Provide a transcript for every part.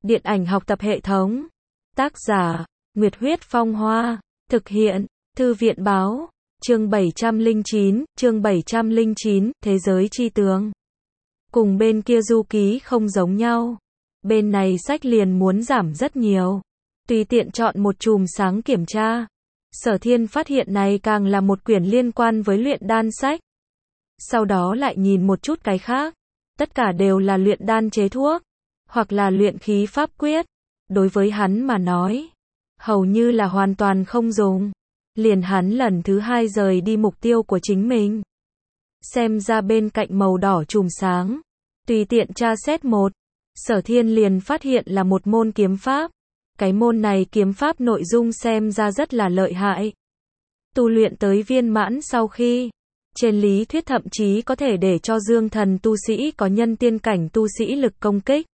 Điện ảnh học tập hệ thống. Tác giả, Nguyệt Huyết Phong Hoa. Thực hiện, Thư viện Báo. Chương 709, Thế giới chi tướng. Cùng bên kia du ký không giống nhau. Bên này sách liền muốn giảm rất nhiều. Tùy tiện chọn một chùm sáng kiểm tra. Sở Thiên phát hiện này càng là một quyển liên quan với luyện đan sách. Sau đó lại nhìn một chút cái khác. Tất cả đều là luyện đan chế thuốc, hoặc là luyện khí pháp quyết. Đối với hắn mà nói, hầu như là hoàn toàn không dùng. Liền hắn lần thứ hai rời đi mục tiêu của chính mình. Xem ra bên cạnh màu đỏ chùm sáng, tùy tiện tra xét một, Sở Thiên liền phát hiện là một môn kiếm pháp. Cái môn này kiếm pháp nội dung xem ra rất là lợi hại. Tu luyện tới viên mãn sau khi, trên lý thuyết thậm chí có thể để cho dương thần tu sĩ có nhân tiên cảnh tu sĩ lực công kích.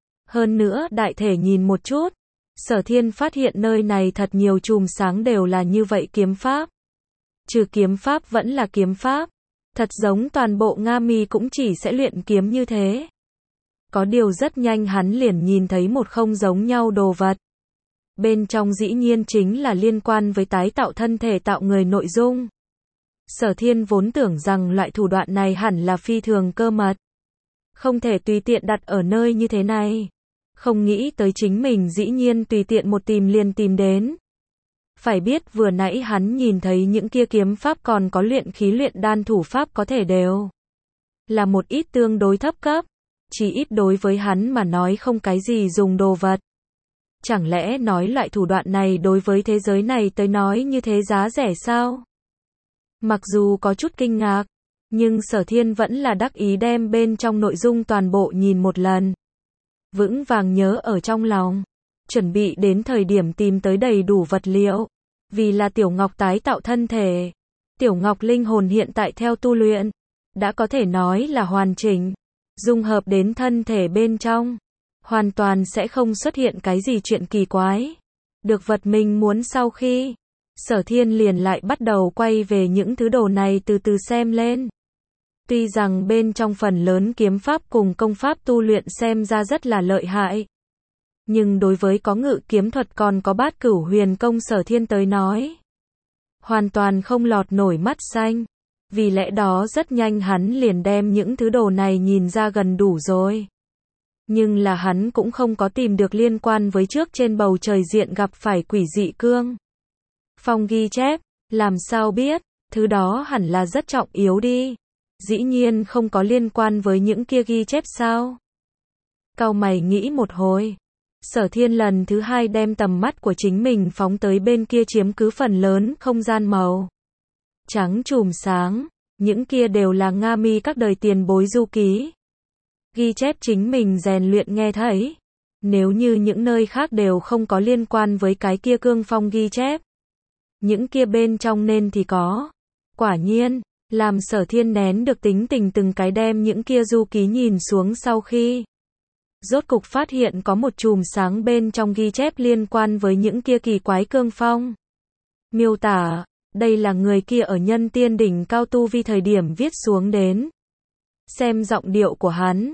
Hơn nữa đại thể nhìn một chút, Sở Thiên phát hiện nơi này thật nhiều chùm sáng đều là như vậy kiếm pháp. Trừ kiếm pháp vẫn là kiếm pháp. Thật giống toàn bộ Nga Mi cũng chỉ sẽ luyện kiếm như thế. Có điều rất nhanh hắn liền nhìn thấy một không giống nhau đồ vật. Bên trong dĩ nhiên chính là liên quan với tái tạo thân thể tạo người nội dung. Sở Thiên vốn tưởng rằng loại thủ đoạn này hẳn là phi thường cơ mật. Không thể tùy tiện đặt ở nơi như thế này. Không nghĩ tới chính mình dĩ nhiên tùy tiện một tìm liền tìm đến. Phải biết vừa nãy hắn nhìn thấy những kia kiếm pháp còn có luyện khí luyện đan thủ pháp có thể đều là một ít tương đối thấp cấp. Chỉ ít đối với hắn mà nói không cái gì dùng đồ vật. Chẳng lẽ nói loại thủ đoạn này đối với thế giới này tới nói như thế giá rẻ sao? Mặc dù có chút kinh ngạc, nhưng Sở Thiên vẫn là đắc ý đem bên trong nội dung toàn bộ nhìn một lần. Vững vàng nhớ ở trong lòng, chuẩn bị đến thời điểm tìm tới đầy đủ vật liệu. Vì là Tiểu Ngọc tái tạo thân thể, Tiểu Ngọc linh hồn hiện tại theo tu luyện, đã có thể nói là hoàn chỉnh, dung hợp đến thân thể bên trong. Hoàn toàn sẽ không xuất hiện cái gì chuyện kỳ quái. Được vật mình muốn sau khi, Sở Thiên liền lại bắt đầu quay về những thứ đồ này từ từ xem lên. Tuy rằng bên trong phần lớn kiếm pháp cùng công pháp tu luyện xem ra rất là lợi hại. Nhưng đối với có ngự kiếm thuật còn có bát cửu huyền công Sở Thiên tới nói, hoàn toàn không lọt nổi mắt xanh. Vì lẽ đó rất nhanh hắn liền đem những thứ đồ này nhìn ra gần đủ rồi. Nhưng là hắn cũng không có tìm được liên quan với trước trên bầu trời diện gặp phải quỷ dị cương phong ghi chép, làm sao biết, thứ đó hẳn là rất trọng yếu đi. Dĩ nhiên không có liên quan với những kia ghi chép sao? Cau mày nghĩ một hồi, Sở Thiên lần thứ hai đem tầm mắt của chính mình phóng tới bên kia chiếm cứ phần lớn không gian màu trắng chùm sáng, những kia đều là Nga Mi các đời tiền bối du ký. Ghi chép chính mình rèn luyện nghe thấy. Nếu như những nơi khác đều không có liên quan với cái kia cương phong ghi chép, những kia bên trong nên thì có. Quả nhiên, làm Sở Thiên nén được tính tình từng cái đem những kia du ký nhìn xuống sau khi rốt cục phát hiện có một chùm sáng bên trong ghi chép liên quan với những kia kỳ quái cương phong. Miêu tả, đây là người kia ở nhân tiên đỉnh cao tu vi thời điểm viết xuống đến. Xem giọng điệu của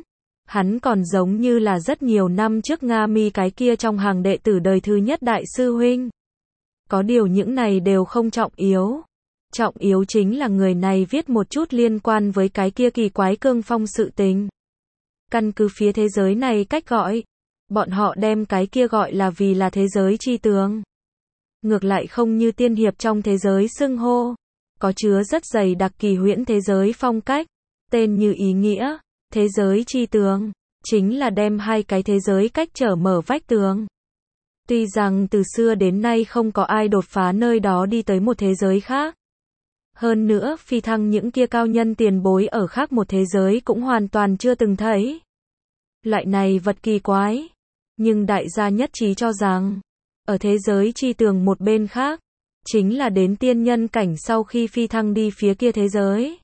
hắn còn giống như là rất nhiều năm trước Nga Mi cái kia trong hàng đệ tử đời thứ nhất đại sư huynh. Có điều những này đều không trọng yếu. Trọng yếu chính là người này viết một chút liên quan với cái kia kỳ quái cương phong sự tình. Căn cứ phía thế giới này cách gọi, bọn họ đem cái kia gọi là vì là thế giới chi tướng. Ngược lại không như tiên hiệp trong thế giới xưng hô, có chứa rất dày đặc kỳ huyễn thế giới phong cách. Tên như ý nghĩa, thế giới chi tường, chính là đem hai cái thế giới cách trở mở vách tường. Tuy rằng từ xưa đến nay không có ai đột phá nơi đó đi tới một thế giới khác. Hơn nữa phi thăng những kia cao nhân tiền bối ở khác một thế giới cũng hoàn toàn chưa từng thấy. Loại này vật kỳ quái. Nhưng đại gia nhất trí cho rằng, ở thế giới chi tường một bên khác, chính là đến tiên nhân cảnh sau khi phi thăng đi phía kia thế giới.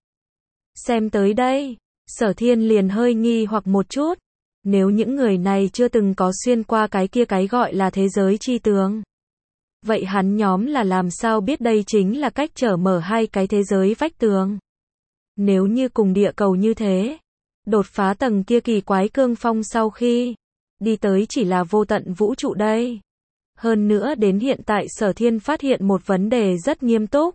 Xem tới đây, Sở Thiên liền hơi nghi hoặc một chút. Nếu những người này chưa từng có xuyên qua cái kia cái gọi là thế giới chi tường, vậy hắn nhóm là làm sao biết đây chính là cách trở mở hai cái thế giới vách tường? Nếu như cùng địa cầu như thế, đột phá tầng kia kỳ quái cương phong sau khi, đi tới chỉ là vô tận vũ trụ đây. Hơn nữa đến hiện tại Sở Thiên phát hiện một vấn đề rất nghiêm túc.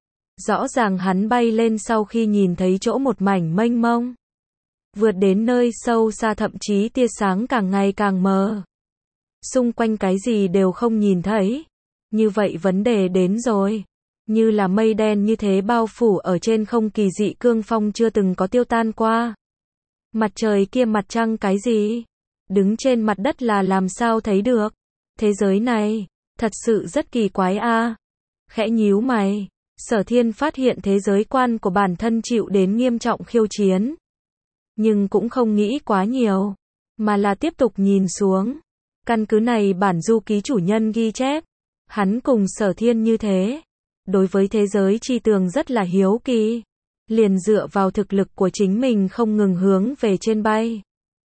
Rõ ràng hắn bay lên sau khi nhìn thấy chỗ một mảnh mênh mông. Vượt đến nơi sâu xa thậm chí tia sáng càng ngày càng mờ. Xung quanh cái gì đều không nhìn thấy. Như vậy vấn đề đến rồi. Như là mây đen như thế bao phủ ở trên không, kỳ dị cương phong chưa từng có tiêu tan qua. Mặt trời kia, mặt trăng cái gì? Đứng trên mặt đất là làm sao thấy được? Thế giới này, thật sự rất kỳ quái a. Khẽ nhíu mày, Sở Thiên phát hiện thế giới quan của bản thân chịu đến nghiêm trọng khiêu chiến. Nhưng cũng không nghĩ quá nhiều, mà là tiếp tục nhìn xuống. Căn cứ này bản du ký chủ nhân ghi chép. Hắn cùng Sở Thiên như thế. Đối với thế giới chi tường rất là hiếu kỳ. Liền dựa vào thực lực của chính mình không ngừng hướng về trên bay.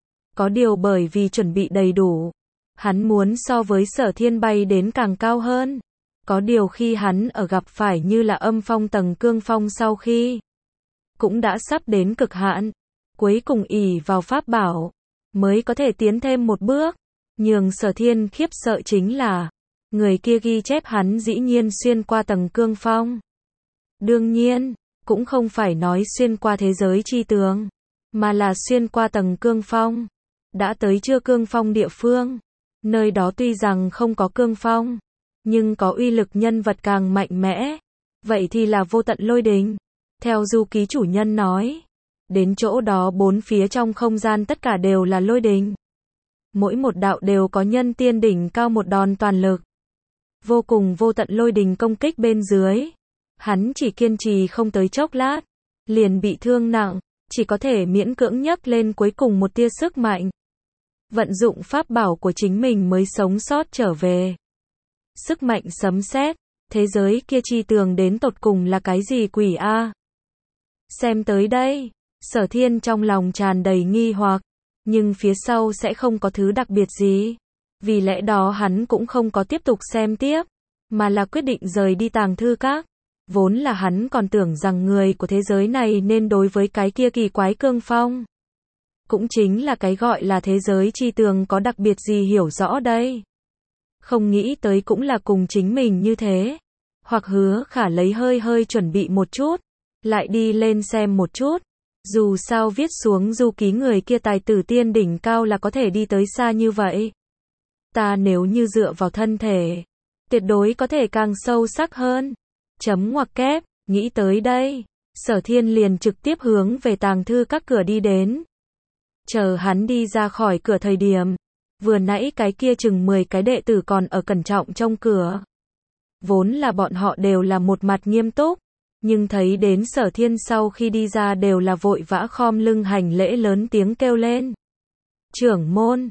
Có điều bởi vì chuẩn bị đầy đủ. Hắn muốn so với Sở Thiên bay đến càng cao hơn. Có điều khi hắn ở gặp phải như là âm phong tầng cương phong sau khi. Cũng đã sắp đến cực hạn. Cuối cùng ỷ vào pháp bảo. Mới có thể tiến thêm một bước. Nhường Sở Thiên khiếp sợ chính là. Người kia ghi chép hắn dĩ nhiên xuyên qua tầng cương phong. Đương nhiên, cũng không phải nói xuyên qua thế giới chi tường. Mà là xuyên qua tầng cương phong. Đã tới chưa cương phong địa phương. Nơi đó tuy rằng không có cương phong. Nhưng có uy lực nhân vật càng mạnh mẽ. Vậy thì là vô tận lôi đình. Theo du ký chủ nhân nói. Đến chỗ đó bốn phía trong không gian tất cả đều là lôi đình. Mỗi một đạo đều có nhân tiên đỉnh cao một đòn toàn lực. Vô cùng vô tận lôi đình công kích bên dưới. Hắn chỉ kiên trì không tới chốc lát. Liền bị thương nặng. Chỉ có thể miễn cưỡng nhấc lên cuối cùng một tia sức mạnh. Vận dụng pháp bảo của chính mình mới sống sót trở về. Sức mạnh sấm sét. Thế giới kia chi tường đến tột cùng là cái gì quỷ a? Xem tới đây. Sở Thiên trong lòng tràn đầy nghi hoặc. Nhưng phía sau sẽ không có thứ đặc biệt gì. Vì lẽ đó hắn cũng không có tiếp tục xem tiếp. Mà là quyết định rời đi tàng thư các. Vốn là hắn còn tưởng rằng người của thế giới này nên đối với cái kia kỳ quái cương phong. Cũng chính là cái gọi là thế giới chi tường có đặc biệt gì hiểu rõ đây. Không nghĩ tới cũng là cùng chính mình như thế. Hoặc Hứa Khả lấy hơi chuẩn bị một chút. Lại đi lên xem một chút. Dù sao viết xuống du ký người kia tài tử tiên đỉnh cao là có thể đi tới xa như vậy. Ta nếu như dựa vào thân thể. Tuyệt đối có thể càng sâu sắc hơn. Chấm ngoặc kép, nghĩ tới đây. Sở Thiên liền trực tiếp hướng về tàng thư các cửa đi đến. Chờ hắn đi ra khỏi cửa thời điểm. Vừa nãy cái kia chừng 10 cái đệ tử còn ở cẩn trọng trong cửa. Vốn là bọn họ đều là một mặt nghiêm túc. Nhưng thấy đến Sở Thiên sau khi đi ra đều là vội vã khom lưng hành lễ lớn tiếng kêu lên. Trưởng môn,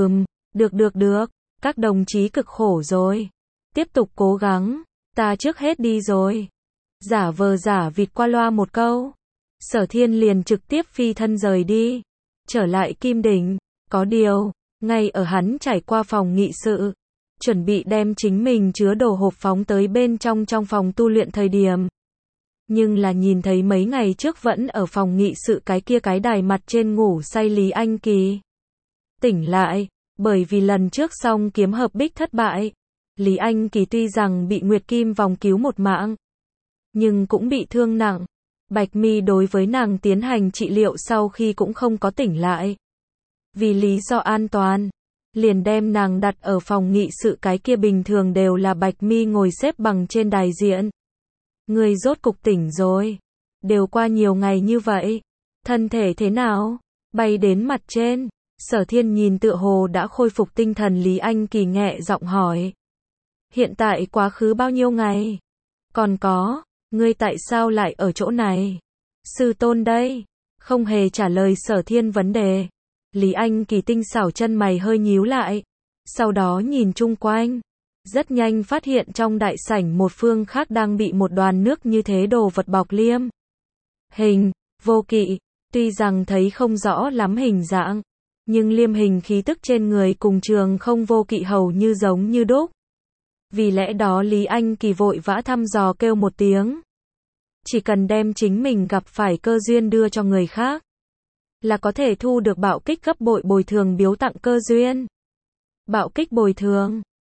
được, các đồng chí cực khổ rồi. Tiếp tục cố gắng, ta trước hết đi rồi. Giả vờ giả vịt qua loa một câu. Sở Thiên liền trực tiếp phi thân rời đi. Trở lại Kim Đỉnh, có điều, ngay ở hắn trải qua phòng nghị sự. Chuẩn bị đem chính mình chứa đồ hộp phóng tới bên trong phòng tu luyện thời điểm. Nhưng là nhìn thấy mấy ngày trước vẫn ở phòng nghị sự cái đài mặt trên ngủ say Lý Anh Kỳ. Tỉnh lại, bởi vì lần trước song kiếm hợp bích thất bại. Lý Anh Kỳ tuy rằng bị Nguyệt Kim vòng cứu một mạng, nhưng cũng bị thương nặng. Bạch Mi đối với nàng tiến hành trị liệu sau khi cũng không có tỉnh lại. Vì lý do an toàn, liền đem nàng đặt ở phòng nghị sự cái kia bình thường đều là Bạch Mi ngồi xếp bằng trên đài diện. Người rốt cục tỉnh rồi. Đều qua nhiều ngày như vậy. Thân thể thế nào? Bay đến mặt trên. Sở Thiên nhìn tựa hồ đã khôi phục tinh thần Lý Anh Kỳ nhẹ giọng hỏi. Hiện tại quá khứ bao nhiêu ngày? Còn có, ngươi tại sao lại ở chỗ này? Sư tôn đây. Không hề trả lời Sở Thiên vấn đề. Lý Anh Kỳ tinh xảo chân mày hơi nhíu lại. Sau đó nhìn chung quanh. Rất nhanh phát hiện trong đại sảnh một phương khác đang bị một đoàn nước như thế đồ vật bọc liêm. Hình, vô kỵ, tuy rằng thấy không rõ lắm hình dạng, nhưng liêm hình khí tức trên người cùng Trường Không vô kỵ hầu như giống như đúc. Vì lẽ đó Lý Anh Kỳ vội vã thăm dò kêu một tiếng. Chỉ cần đem chính mình gặp phải cơ duyên đưa cho người khác, là có thể thu được bạo kích gấp bội bồi thường biếu tặng cơ duyên. Bạo kích bồi thường.